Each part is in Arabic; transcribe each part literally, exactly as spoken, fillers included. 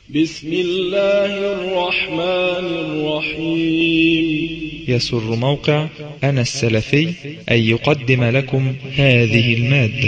بسم الله الرحمن الرحيم. يسر موقع أنا السلفي أن يقدم لكم هذه المادة.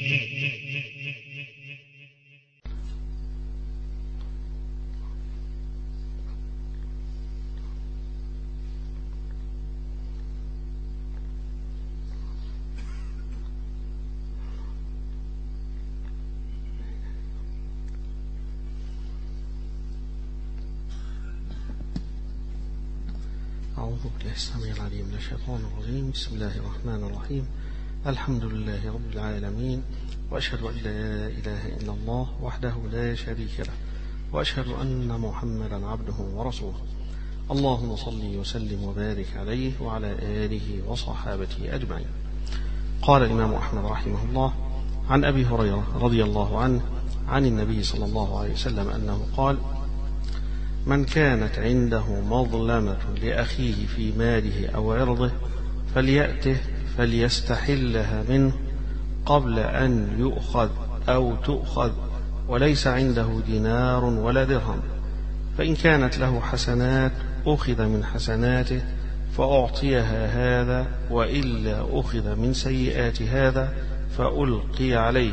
أعوذ بالله السميع العليم من الشيطان الرجيم. بسم الله الرحمن الرحيم. الحمد لله رب العالمين، وأشهد أن لا إله إلا الله وحده لا شريك له، وأشهد أن محمدا عبده ورسوله. اللهم صل وسلم وبارك عليه وعلى آله وصحابته أجمعين. قال الإمام أحمد رحمه الله عن أبي هريرة رضي الله عنه عن النبي صلى الله عليه وسلم أنه قال: من كانت عنده مظلمة لأخيه في ماله أو عرضه فليأته فليستحلها منه قبل أن يؤخذ أو تؤخذ، وليس عنده دينار ولا درهم، فإن كانت له حسنات أخذ من حسناته فأعطيها هذا، وإلا أخذ من سيئات هذا فألقي عليه.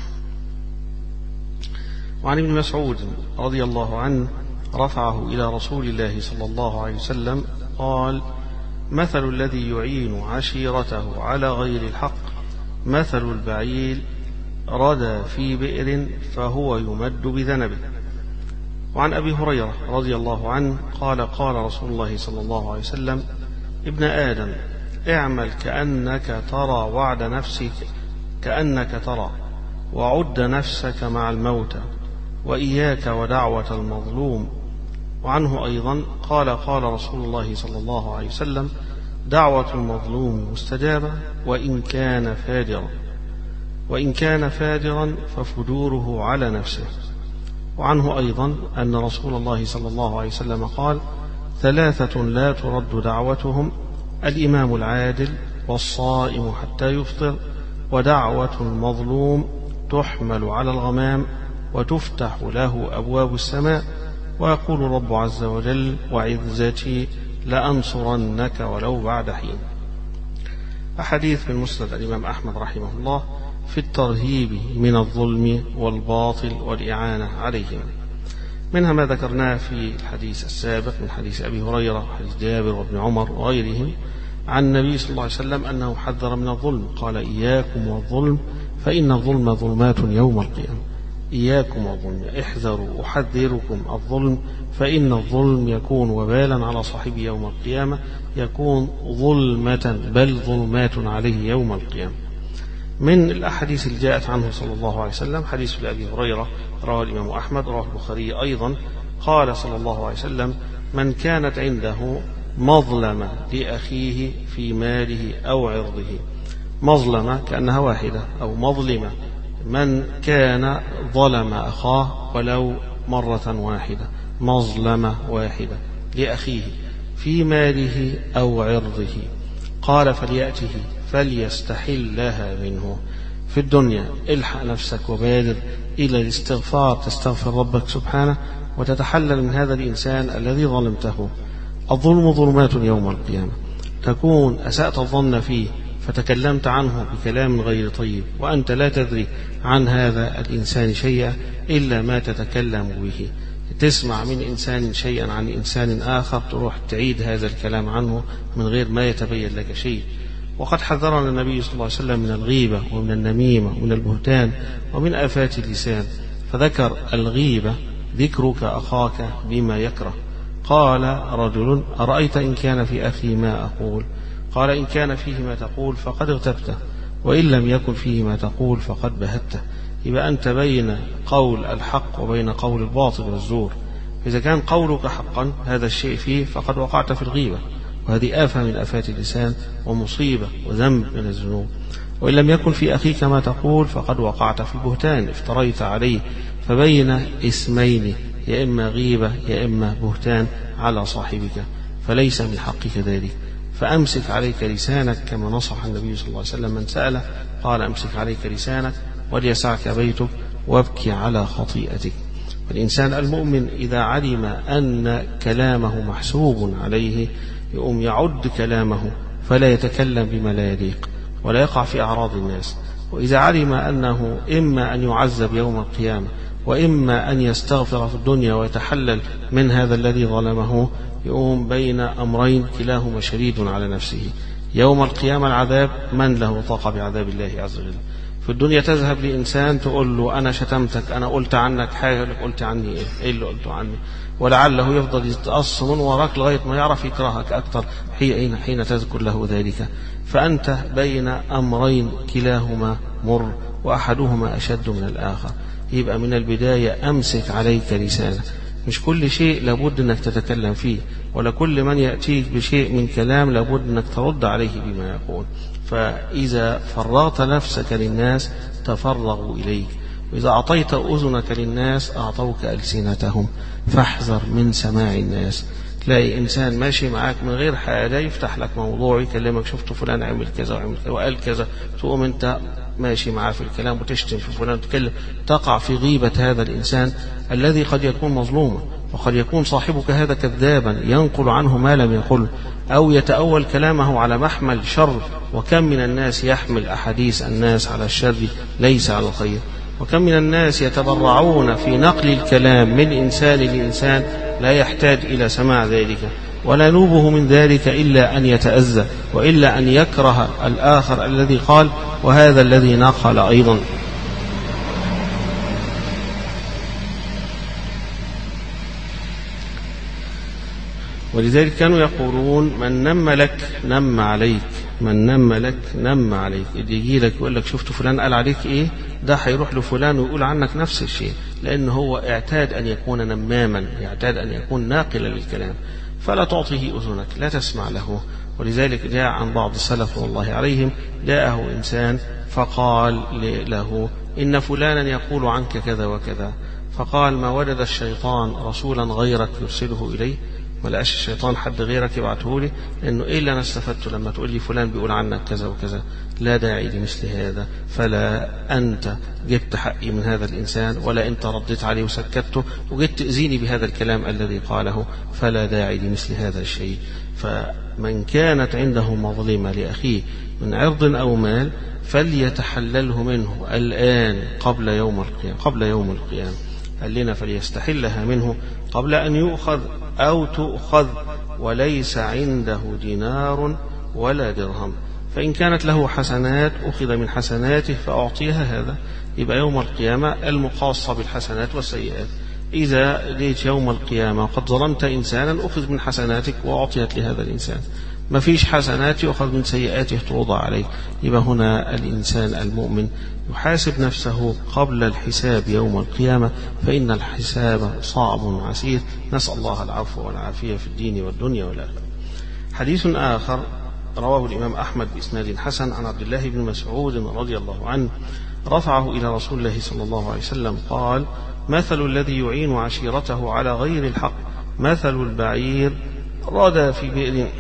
وعن ابن مسعود رضي الله عنه رفعه إلى رسول الله صلى الله عليه وسلم قال: مثل الذي يعين عشيرته على غير الحق مثل البعير ردى في بئر فهو يمد بذنبه. وعن أبي هريرة رضي الله عنه قال: قال رسول الله صلى الله عليه وسلم: ابن آدم اعمل كأنك ترى وعد نفسك كأنك ترى، وعد نفسك مع الموتى، وإياك ودعوة المظلوم. وعنه أيضا قال: قال رسول الله صلى الله عليه وسلم: دعوة المظلوم مستجابة وإن كان فاجرا، وإن كان فاجرا ففجوره على نفسه. وعنه أيضا أن رسول الله صلى الله عليه وسلم قال: ثلاثة لا ترد دعوتهم: الإمام العادل، والصائم حتى يفطر، ودعوة المظلوم تحمل على الغمام وتفتح له أبواب السماء، ويقول رب عز وجل: وعزتي لأنصرنك ولو بعد حين. أحاديث من مسند الإمام أحمد رحمه الله في الترهيب من الظلم والباطل والإعانة عليهم. منها ما ذكرناه في الحديث السابق من حديث أبي هريرة وحديث جابر وابن عمر وغيرهم عن النبي صلى الله عليه وسلم أنه حذر من الظلم، قال: إياكم والظلم فإن الظلم ظلمات يوم القيامة. إياكم والظلم، احذروا، أحذركم الظلم، فإن الظلم يكون وبالا على صاحبه يوم القيامة، يكون ظلمة بل ظلمات عليه يوم القيامة. من الأحاديث اللي جاءت عنه صلى الله عليه وسلم حديث لأبي هريرة رواه الإمام أحمد، رواه البخاري أيضا، قال صلى الله عليه وسلم: من كانت عنده مظلمة لأخيه في ماله أو عرضه. مظلمة كأنها واحدة، أو مظلمة من كان ظلم أخاه ولو مرة واحدة، مظلمة واحدة لأخيه في ماله أو عرضه. قال: فليأته فليستحلها منه. في الدنيا الحق نفسك وبادر إلى الاستغفار، تستغفر ربك سبحانه وتتحلل من هذا الإنسان الذي ظلمته. الظلم ظلمات يوم القيامة. تكون أسأت الظن فيه فتكلمت عنه بكلام غير طيب، وأنت لا تدري عن هذا الإنسان شيئا إلا ما تتكلم به. تسمع من إنسان شيئا عن إنسان آخر تروح تعيد هذا الكلام عنه من غير ما يتبين لك شيء. وقد حذرنا النبي صلى الله عليه وسلم من الغيبة ومن النميمة ومن البهتان ومن آفات اللسان، فذكر الغيبة: ذكرك أخاك بما يكره. قال رجل: أرأيت إن كان في أخي ما أقول؟ قال: إن كان فيه ما تقول فقد اغتبته، وإن لم يكن فيه ما تقول فقد بهته. يبقى أنت بين قول الحق وبين قول الباطل والزور. إذا كان قولك حقا هذا الشيء فيه فقد وقعت في الغيبة، وهذه آفة من آفات اللسان ومصيبة وذنب من الذنوب. وإن لم يكن في أخيك ما تقول فقد وقعت في البهتان، افتريت عليه. فبين اسمين، يا إما غيبة يا إما بهتان على صاحبك، فليس من حقك ذلك. فأمسك عليك لسانك كما نصح النبي صلى الله عليه وسلم من سأله، قال: أمسك عليك لسانك وليسعك بيتك وابكي على خطيئتك. الإنسان المؤمن إذا علم أن كلامه محسوب عليه يقوم يعد كلامه فلا يتكلم بما لا يليق ولا يقع في أعراض الناس. وإذا علم أنه إما أن يعذب يوم القيامة وإما أن يستغفر في الدنيا ويتحلل من هذا الذي ظلمه يقوم بين أمرين كلاهما شديد على نفسه. يوم القيامة العذاب، من له طاقة بعذاب الله عز وجل؟ في الدنيا تذهب لإنسان تقول له أنا شتمتك، أنا قلت عنك حاجة، لك قلت عني إيه؟ إيه اللي قلته عني؟ ولعله يفضل يتقص من وراك لغاية ما يعرف يكرهك أكثر حين حين تذكر له ذلك. فأنت بين أمرين كلاهما مر وأحدهما أشد من الآخر. يبقى من البداية أمسك عليك لسانك، مش كل شيء لابد أنك تتكلم فيه، ولا كل من يأتيك بشيء من كلام لابد أنك ترد عليه بما يقول. فإذا فرغت نفسك للناس تفرغوا إليك، وإذا أعطيت أذنك للناس أعطوك ألسنتهم. فاحذر من سماع الناس. تلاقي إنسان ماشي معاك من غير حاجة يفتح لك موضوع يكلمك، شفت فلان عمل كذا وعمل كذا وقال كذا، تقوم أنت ماشي معاه في الكلام وتشتم في فلان وتكلم، تقع في غيبة هذا الإنسان الذي قد يكون مظلوما، وقد يكون صاحبك هذا كذابا ينقل عنه ما لم يقل، أو يتأول كلامه على محمل شر. وكم من الناس يحمل أحاديث الناس على الشر ليس على الخير، وكم من الناس يتبرعون في نقل الكلام من إنسان لإنسان لا يحتاج إلى سماع ذلك، ولا نوبه من ذلك إلا أن يتأذى وإلا أن يكره الآخر الذي قال وهذا الذي نقل أيضا. ولذلك كانوا يقولون من نم لك نم عليك، من نم لك نم عليك. اللي يجي لك يقول لك شفت فلان قال عليك ايه، ده هيروح لفلان ويقول عنك نفس الشيء، لأنه هو اعتاد أن يكون نماما، يعتاد أن يكون ناقلا للكلام. فلا تعطيه أذنك، لا تسمع له. ولذلك جاء عن بعض السلف والله عليهم جاءه إنسان فقال له إن فلانا يقول عنك كذا وكذا، فقال ما وجد الشيطان رسولا غيرك يرسله إليه؟ ما لقاش الشيطان حد غيرك يبعته لي؟ لأنه إيه اللي أنا استفدته لما تقول لي فلان بيقول عنك كذا وكذا؟ لا داعي لمثل هذا. فلا أنت جبت حقي من هذا الإنسان، ولا أنت رديت عليه وسكته وجدت تأذيني بهذا الكلام الذي قاله، فلا داعي لمثل هذا الشيء. فمن كانت عنده مظلمة لأخيه من عرض أو مال فليتحلله منه الآن قبل يوم القيامة. قبل يوم القيامة قال لنا فليستحلها منه قبل أن يؤخذ أو تؤخذ وليس عنده دينار ولا درهم. فإن كانت له حسنات أخذ من حسناته فأعطيها هذا. يبقى يوم القيامة المقاصة بالحسنات والسيئات. إذا ليت يوم القيامة قد ظلمت إنسانا أخذ من حسناتك وأعطيت لهذا الإنسان، ما فيش حسنات يأخذ من سيئاته توضع عليه. يبقى هنا الإنسان المؤمن يحاسب نفسه قبل الحساب يوم القيامة، فإن الحساب صعب عسير. نسأل الله العفو والعافية في الدين والدنيا والآخرة. حديث آخر رواه الإمام أحمد بإسناد حسن عن عبد الله بن مسعود رضي الله عنه رفعه إلى رسول الله صلى الله عليه وسلم قال مثل الذي يعين عشيرته على غير الحق مثل البعير راد في بئر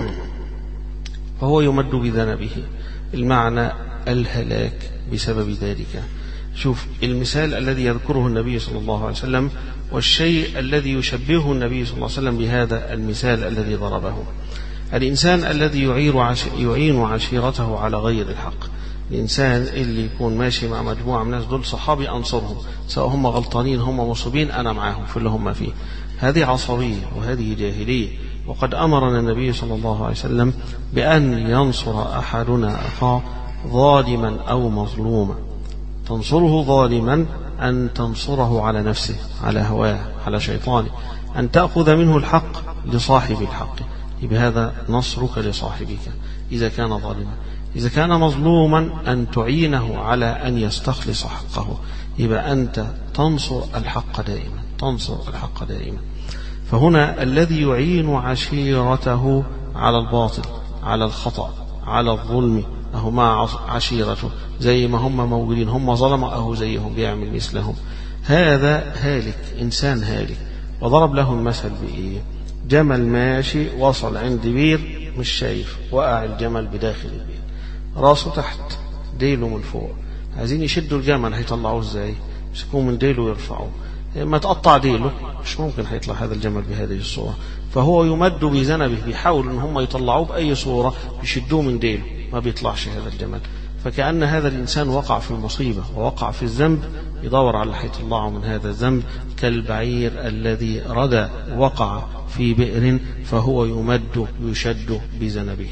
فهو يمد بذنبه. المعنى الهلاك بسبب ذلك. شوف المثال الذي يذكره النبي صلى الله عليه وسلم والشيء الذي يشبهه النبي صلى الله عليه وسلم بهذا المثال الذي ضربه. الإنسان الذي يعين عشيرته على غير الحق، الإنسان اللي يكون ماشي مع مجموعة من الناس دول صحابي أنصرهم، سواء هم غلطانين هم مصيبين أنا معاهم في اللي هم فيه. هذه عصبية وهذه جاهلية. وقد أمرنا النبي صلى الله عليه وسلم بأن ينصر أحدنا أخاه ظالما أو مظلوما. تنصره ظالما أن تنصره على نفسه، على هواه، على شيطانه، أن تأخذ منه الحق لصاحب الحق. بهذا نصرك لصاحبك إذا كان ظالما. إذا كان مظلوما أن تعينه على أن يستخلص حقه. يبقى أنت تنصر الحق دائما، تنصر الحق دائما. فهنا الذي يعين عشيرته على الباطل، على الخطأ، على الظلم، أهو مع عشيرته زي ما هم موجودين، هم ظلموا أهو زيهم بيعمل مثلهم. هذا هالك، إنسان هالك. وضرب له المثل بإيه؟ جمل ماشي وصل عند بير مش شايف، وقع الجمل بداخل البير، راسه تحت ديله من فوق، عايزين يشدوا الجمل هيطلعوه ازاي؟ يمسكوه من ديله ويرفعوه. ما تقطع ديله مش ممكن هيطلع هذا الجمل بهذه الصورة، فهو يمد بذنبه، بيحاول ان هم يطلعوه بأي صورة يشدوه من ديله، ما بيطلعش هذا الجمل. فكأن هذا الإنسان وقع في المصيبة ووقع في الذنب، يدور على اللي هيطلعه من هذا الذنب، كالبعير الذي ردى وقع في بئر فهو يمد يشد بذنبه.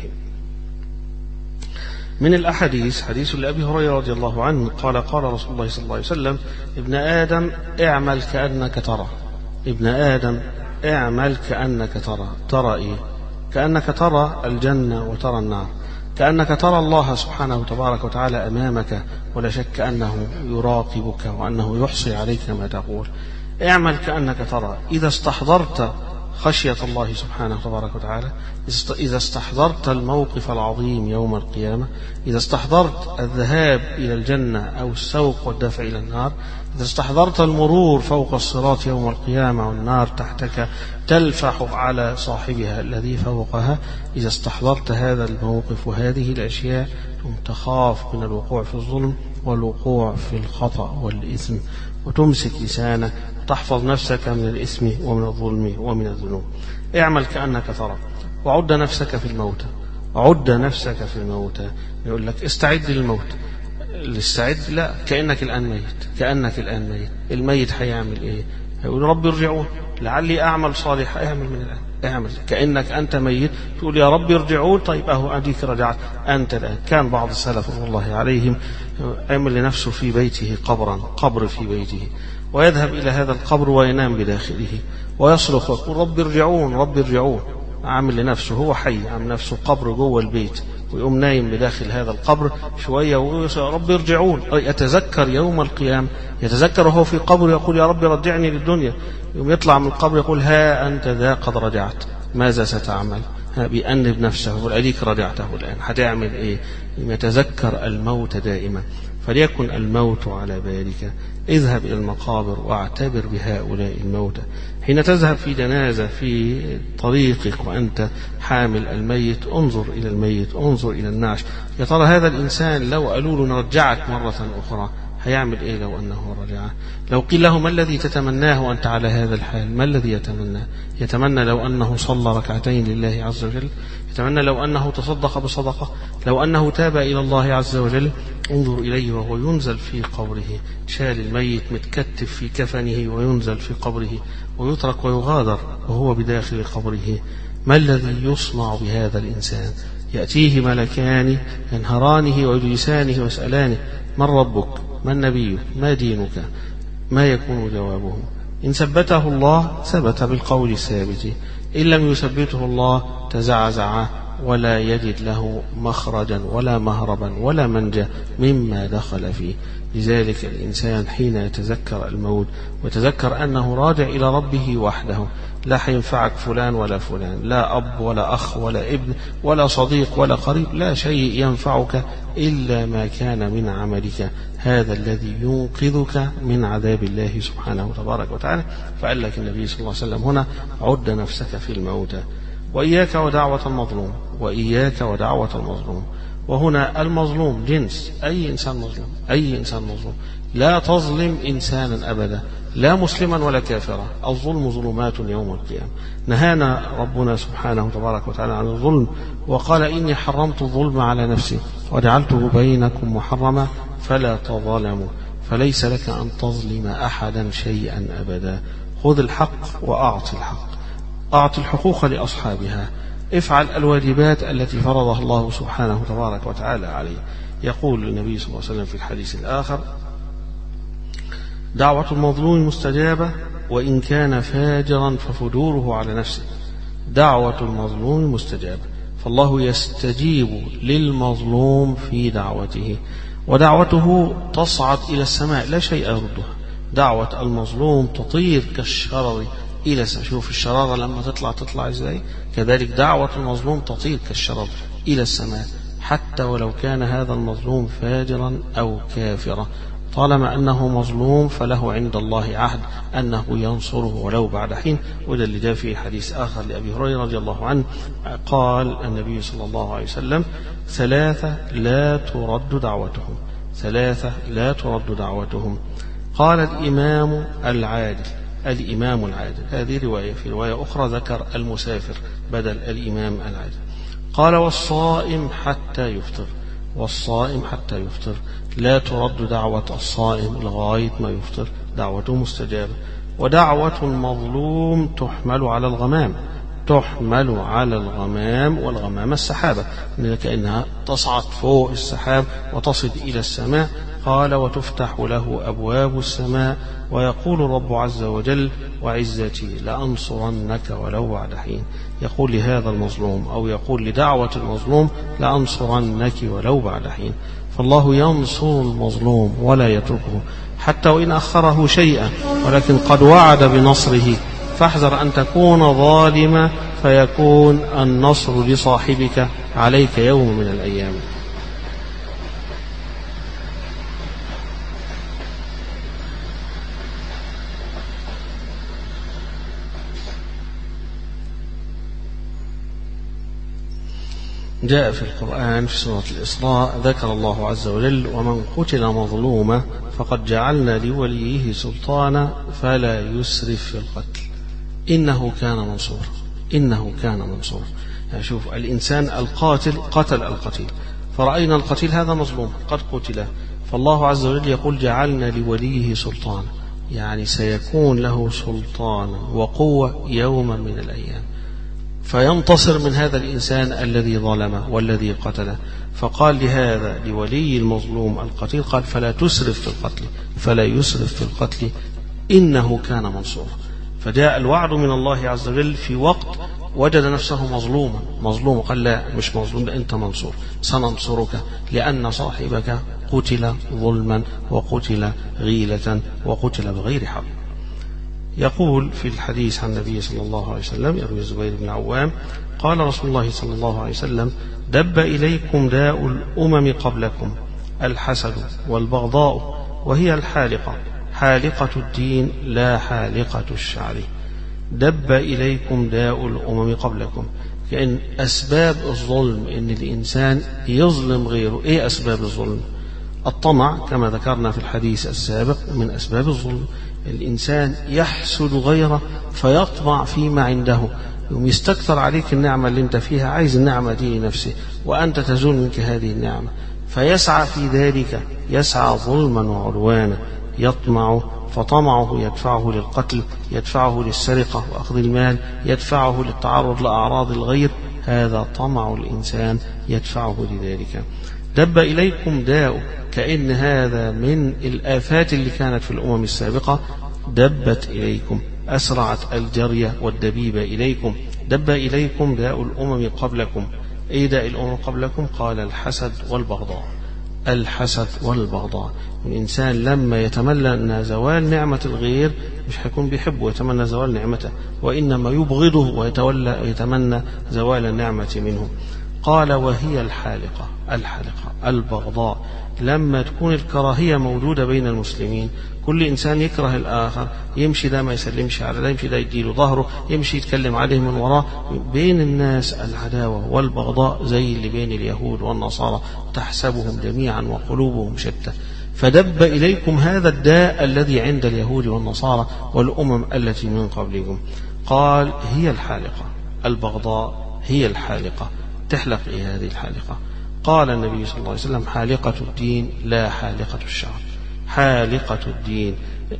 من الأحاديث حديث لأبي هريرة رضي الله عنه قال قال رسول الله صلى الله عليه وسلم: ابن آدم اعمل كأنك ترى. ابن آدم اعمل كأنك ترى. ترى إيه؟ كأنك ترى الجنة وترى النار، كأنك ترى الله سبحانه وتبارك وتعالى أمامك، ولا شك أنه يراقبك وأنه يحصي عليك ما تقول. اعمل كأنك ترى. إذا استحضرت خشية الله سبحانه وتبارك وتعالى، إذا استحضرت الموقف العظيم يوم القيامة، إذا استحضرت الذهاب إلى الجنة أو السوق والدفع إلى النار، إذا استحضرت المرور فوق الصراط يوم القيامة والنار تحتك تلفح على صاحبها الذي فوقها، إذا استحضرت هذا الموقف وهذه الأشياء تخاف من الوقوع في الظلم والوقوع في الخطأ والإثم، وتمسك لسانك وتحفظ نفسك من الإثم ومن الظلم ومن الذنوب. اعمل كأنك ترى، وعد نفسك في الموت، وعد نفسك في الموت. يقول لك استعد للموت، الاستعد لا، كأنك الآن ميت، كأنك الآن ميت. الميت هيعمل إيه؟ هيقول ربي ارجعون لعلي أعمل صالحا. اعمل من الآن، اعمل كأنك أنت ميت، تقول يا ربي ارجعون. طيب أهو أديك رجعت أنت الآن. كان بعض السلف رضي الله عليهم عمل لنفسه في بيته قبرا، قبر في بيته، ويذهب إلى هذا القبر وينام بداخله ويصرخ ويقول ربي ارجعون ربي ارجعون. عامل لنفسه هو حي، عامل نفسه قبر جوه البيت، ويقوم نايم بداخل هذا القبر شوية ويقول ربي ارجعون. يتذكر يوم القيامة، يتذكر وهو في قبر يقول يا ربي رجعني للدنيا. يوم يطلع من القبر يقول ها أنت ذا قد رجعت، ماذا ستعمل؟ بيأنب نفسه يقول أديك رجعته الآن، هتعمل إيه؟ يتذكر الموت دائما. فليكن الموت على بالك. اذهب إلى المقابر واعتبر بهؤلاء الموتى. حين تذهب في جنازة في طريقك وأنت حامل الميت، انظر إلى الميت، انظر إلى النعش. يا ترى هذا الإنسان لو قالوا له نرجعك مرة أخرى هيعمل إيه لو أنه رجع؟ لو قيل له ما الذي تتمناه وأنت على هذا الحال؟ ما الذي يتمناه؟ يتمنى لو أنه صلى ركعتين لله عز وجل، يتمنى لو أنه تصدق بصدقة، لو أنه تاب إلى الله عز وجل. انظر إليه وهو ينزل في قبره، شال الميت متكتف في كفنه وينزل في قبره ويترك ويغادر وهو بداخل قبره. ما الذي يصنع بهذا الإنسان؟ يأتيه ملكان ينهرانه ويجلسانه ويسألانه من ربك؟ من نبيك؟ ما دينك؟ ما يكون جوابه؟ إن ثبته الله ثبت بالقول الثابت، إن لم يثبته الله تزعزع ولا يجد له مخرجا ولا مهربا ولا منجا مما دخل فيه. لذلك الإنسان حين يتذكر الموت ويتذكر أنه راجع إلى ربه وحده، لا حينفعك فلان ولا فلان، لا أب ولا أخ ولا ابن ولا صديق ولا قريب، لا شيء ينفعك إلا ما كان من عملك، هذا الذي ينقذك من عذاب الله سبحانه وتبارك وتعالى. فقال لك النبي صلى الله عليه وسلم هنا عد نفسك في الموتى، وإياك ودعوة المظلوم، وإياك ودعوة المظلوم. وهنا المظلوم جنس، أي إنسان مظلوم، أي إنسان مظلوم. لا تظلم إنسانا أبدا، لا مسلما ولا كافرا. الظلم ظلمات يوم القيامة. نهانا ربنا سبحانه وتبارك وتعالى عن الظلم، وقال إني حرمت الظلم على نفسي وجعلته بينكم محرما فلا تظلموا. فليس لك أن تظلم أحدا شيئا أبدا. خذ الحق وأعط الحق، أعط الحقوق لأصحابها، افعل الواجبات التي فرضها الله سبحانه وتبارك وتعالى عليه. يقول النبي صلى الله عليه وسلم في الحديث الآخر دعوة المظلوم مستجابة وإن كان فاجرا ففجوره على نفسه. دعوة المظلوم مستجابة، فالله يستجيب للمظلوم في دعوته، ودعوته تصعد إلى السماء لا شيء يردها. دعوة المظلوم تطير كالشرر إلى السماء. شوف الشرارة لما تطلع تطلع إزاي، كذلك دعوة المظلوم تطير كالشرر إلى السماء، حتى ولو كان هذا المظلوم فاجرا أو كافرا. طالما أنه مظلوم فله عند الله عهد أنه ينصره ولو بعد حين. وده اللي جاء في حديث آخر لأبي هريرة رضي الله عنه قال النبي صلى الله عليه وسلم ثلاثة لا ترد دعوتهم، ثلاثة لا ترد دعوتهم. قال الإمام العادل، الإمام العادل، هذه رواية. في رواية أخرى ذكر المسافر بدل الإمام العادل. قال والصائم حتى يفطر، والصائم حتى يفطر، لا ترد دعوة الصائم لغاية ما يفطر، دعوته مستجابة. ودعوة المظلوم تحمل على الغمام، تحمل على الغمام، والغمام السحابة، كأنها تصعد فوق السحاب وتصل إلى السماء. قال وتفتح له أبواب السماء، ويقول الرب عز وجل وعزتي لأنصرنك ولو بعد حين. يقول لهذا المظلوم أو يقول لدعوة المظلوم لأنصرنك ولو بعد حين. فالله ينصر المظلوم ولا يتركه حتى وإن أخره شيئا، ولكن قد وعد بنصره، فاحذر أن تكون ظالما فيكون النصر لصاحبك عليك يوم من الأيام. جاء في القرآن في سورة الإسراء ذكر الله عز وجل ومن قتل مظلوما فقد جعلنا لوليه سلطانا فلا يسرف في القتل إنه كان منصورا، إنه كان منصورا. يعني شوف الإنسان القاتل قتل القتيل، فرأينا القتيل هذا مظلوم قد قتل، فالله عز وجل يقول جعلنا لوليه سلطانا، يعني سيكون له سلطانا وقوة يوما من الأيام، فينتصر من هذا الإنسان الذي ظلمه والذي قتله. فقال لهذا لولي المظلوم القتيل قال فلا تسرف في القتل، فلا يسرف في القتل إنه كان منصورا. فجاء الوعد من الله عز وجل في وقت وجد نفسه مظلوما، مظلوم قال لا مش مظلوم، لا أنت منصور، سننصرك لأن صاحبك قتل ظلما وقتل غيلة وقتل بغير حق. يقول في الحديث عن النبي صلى الله عليه وسلم، يروي الزبير بن العوام قال رسول الله صلى الله عليه وسلم دب إليكم داء الأمم قبلكم الحسد والبغضاء، وهي الحالقة، حالقة الدين لا حالقة الشعر. دب إليكم داء الأمم قبلكم، كأن أسباب الظلم إن الإنسان يظلم غيره. إيه أسباب الظلم؟ الطمع كما ذكرنا في الحديث السابق من أسباب الظلم. الإنسان يحسد غيره فيطمع فيما عنده، يوم يستكثر عليك النعمة اللي انت فيها، عايز النعمة دي لنفسه وأنت تزول منك هذه النعمة، فيسعى في ذلك، يسعى ظلما وعدوانا، يطمع، فطمعه يدفعه للقتل، يدفعه للسرقة وأخذ المال، يدفعه للتعرض لأعراض الغير. هذا طمع الإنسان يدفعه لذلك. دب إليكم داء، كأن هذا من الآفات اللي كانت في الأمم السابقة. دبت إليكم، أسرعت الجرية والدبيبة إليكم. دب إليكم داء الأمم قبلكم. أي داء الأمم قبلكم؟ قال الحسد والبغضاء، الحسد والبغضاء. الإنسان لما يتمنى أن زوال نعمة الغير مش هيكون بيحبه ويتمنى زوال نعمته، وإنما يبغضه ويتولى ويتمنى زوال النعمة منه. قال وهي الحالقة، الحالقة البغضاء، لما تكون الكراهية موجودة بين المسلمين، كل إنسان يكره الآخر، يمشي ده ما يسلمش على ده، يمشي ده يديله ظهره، يمشي يتكلم عليه من وراه. بين الناس العداوة والبغضاء زي اللي بين اليهود والنصارى، تحسبهم جميعا وقلوبهم شتى. فدب إليكم هذا الداء الذي عند اليهود والنصارى والأمم التي من قبلكم. قال هي الحالقة، البغضاء هي الحالقة. تحلق إيه هذه الحالقة؟ قال النبي صلى الله عليه وسلم حالقة الدين لا حالقة الشعر. حالقة الدين،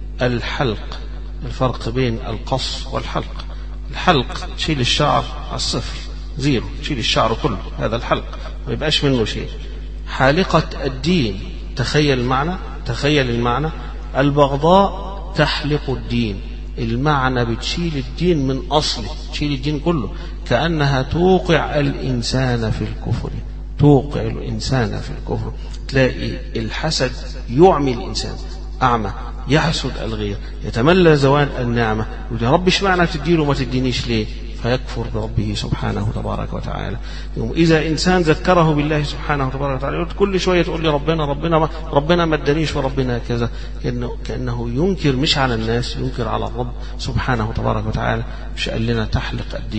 الحلق، الفرق بين القص والحلق. الحلق تشيل الشعر على الصفر، زيرو، تشيل الشعر كله، هذا الحلق ما يبقاش منه شيء. حالقة الدين، تخيل المعنى، تخيل المعنى. البغضاء تحلق الدين، المعنى بتشيل الدين من أصله، تشيل الدين كله، كأنها توقع الإنسان في الكفر، توقع الإنسان في الكفر. تلاقي الحسد يعمي الإنسان، أعمى، يحسد الغير، يتملى زوال النعمة، يقول يا رب اشمعنى تديله وما تدينيش ليه؟ فيكفر بربه سبحانه تبارك وتعالى. يوم إذا إنسان ذكره بالله سبحانه تبارك وتعالى، كل شوية تقول لي ربنا ربنا ما ربنا ما ادانيش وربنا كذا، كأنه, كأنه ينكر مش على الناس، ينكر على الرب سبحانه تبارك وتعالى. مش قال لنا تحلق الدين؟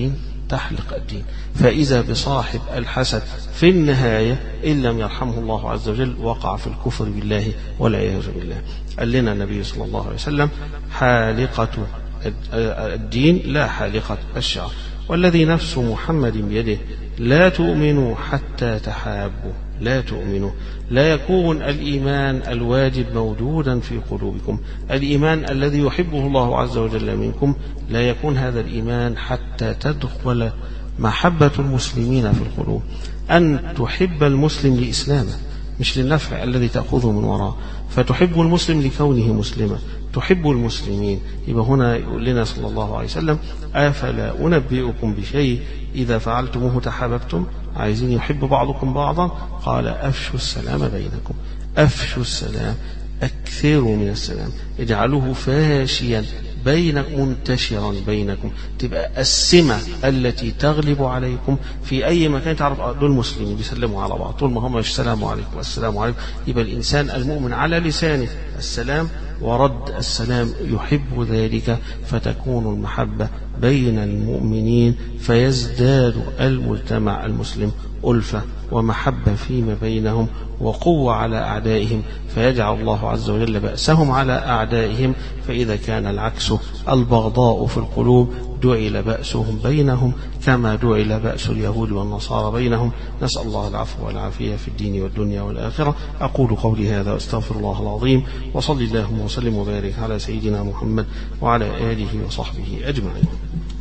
تحلق الدين. فإذا بصاحب الحسد في النهاية إن لم يرحمه الله عز وجل وقع في الكفر بالله والعياذ بالله. قال لنا النبي صلى الله عليه وسلم حالقة الدين لا حالقة الشعر. والذي نفس محمد بيده لا تؤمنوا حتى تحابوا، لا تؤمنوا، لا يكون الإيمان الواجب موجودا في قلوبكم، الإيمان الذي يحبه الله عز وجل منكم، لا يكون هذا الإيمان حتى تدخل محبة المسلمين في القلوب. أن تحب المسلم لإسلامه مش للنفع الذي تأخذه من وراء، فتحب المسلم لكونه مسلما، تحب المسلمين. يبقى هنا يقول لنا صلى الله عليه وسلم أفلا أنبئكم بشيء إذا فعلتموه تحاببتم. عايزين يحب بعضكم بعضا، قال أفشوا السلام بينكم، أفشوا السلام، أكثروا من السلام، اجعلوه فاشيا بين منتشرا بينكم، تبقى السمة التي تغلب عليكم في أي مكان. تعرف دول مسلمين بيسلموا على بعض طول ما هم السلام عليكم السلام عليكم، يبقى الإنسان المؤمن على لسانه السلام ورد السلام يحب ذلك، فتكون المحبة بين المؤمنين، فيزداد المجتمع المسلم ألفة ومحبة فيما بينهم وقوة على أعدائهم، فيجعل الله عز وجل بأسهم على أعدائهم. فإذا كان العكس البغضاء في القلوب جعل بأسهم بينهم كما جعل بأس اليهود والنصارى بينهم. نسأل الله العفو والعافية في الدين والدنيا والآخرة. أقول قولي هذا واستغفر الله العظيم، وصلي اللهم وسلم وبارك على سيدنا محمد وعلى آله وصحبه أجمعين.